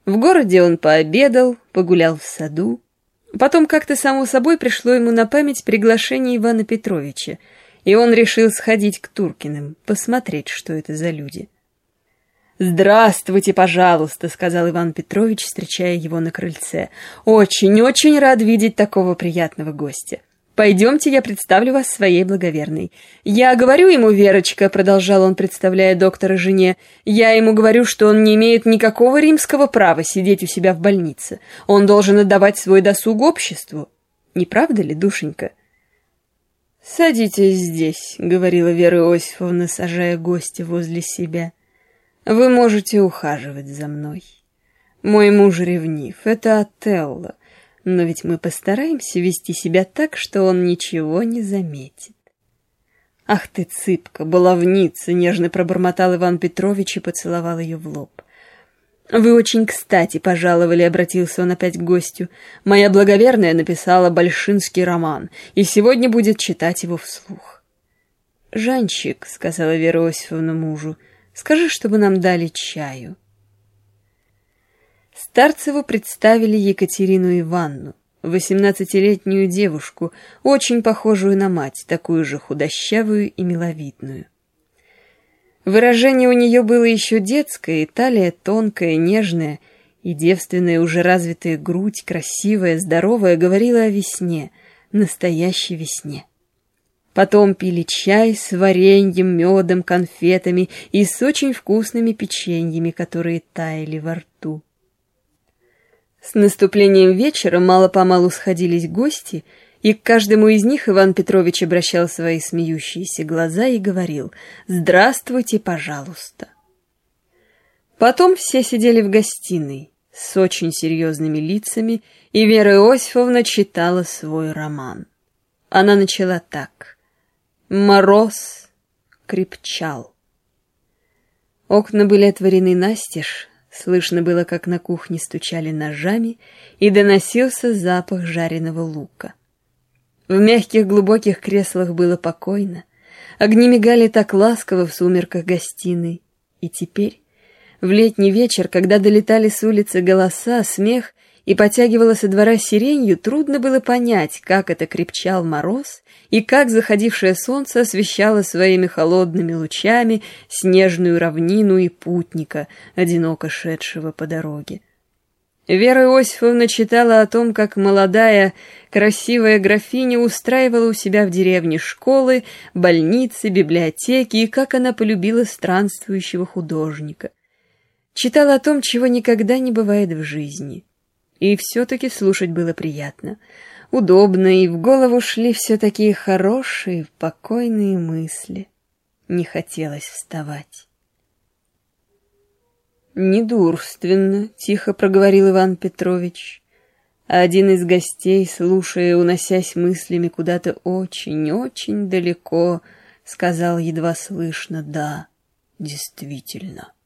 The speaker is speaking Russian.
В городе он пообедал, погулял в саду. Потом как-то само собой пришло ему на память приглашение Ивана Петровича, и он решил сходить к Туркиным, посмотреть, что это за люди. «Здравствуйте, пожалуйста», — сказал Иван Петрович, встречая его на крыльце. «Очень-очень рад видеть такого приятного гостя. Пойдемте, я представлю вас своей благоверной. Я говорю ему, Верочка, — продолжал он, представляя доктора жене, — я ему говорю, что он не имеет никакого римского права сидеть у себя в больнице. Он должен отдавать свой досуг обществу. Не правда ли, душенька?» «Садитесь здесь», — говорила Вера Иосифовна, сажая гостя возле себя. «Вы можете ухаживать за мной. Мой муж ревнив, это Отелло. Но ведь мы постараемся вести себя так, что он ничего не заметит». «Ах ты, цыпка, баловница!» — нежно пробормотал Иван Петрович и поцеловал ее в лоб. «Вы очень кстати пожаловали», — обратился он опять к гостю. «Моя благоверная написала большинский роман, и сегодня будет читать его вслух». «Жанчик», — сказала Вера Иосифовна мужу, — «скажи, чтобы нам дали чаю». Старцеву представили Екатерину Ивановну, 18-летнюю девушку, очень похожую на мать, такую же худощавую и миловидную. Выражение у нее было еще детское, и талия тонкая, нежная, и девственная, уже развитая грудь, красивая, здоровая, говорила о весне, настоящей весне. Потом пили чай с вареньем, медом, конфетами и с очень вкусными печеньями, которые таяли во рту. С наступлением вечера мало-помалу сходились гости, и к каждому из них Иван Петрович обращал свои смеющиеся глаза и говорил: «Здравствуйте, пожалуйста». Потом все сидели в гостиной с очень серьезными лицами, и Вера Иосифовна читала свой роман. Она начала так: «Мороз крепчал». Окна были отворены настежь, слышно было, как на кухне стучали ножами, и доносился запах жареного лука. В мягких глубоких креслах было покойно, огни мигали так ласково в сумерках гостиной. И теперь, в летний вечер, когда долетали с улицы голоса, смех и потягивало со двора сиренью, трудно было понять, как это крепчал мороз и как заходившее солнце освещало своими холодными лучами снежную равнину и путника, одиноко шедшего по дороге. Вера Иосифовна читала о том, как молодая, красивая графиня устраивала у себя в деревне школы, больницы, библиотеки, и как она полюбила странствующего художника. Читала о том, чего никогда не бывает в жизни. И все-таки слушать было приятно, удобно, и в голову шли все такие хорошие, покойные мысли. Не хотелось вставать. «Недурственно», — тихо проговорил Иван Петрович. А один из гостей, слушая, уносясь мыслями куда-то очень-очень далеко, сказал едва слышно: «Да, действительно».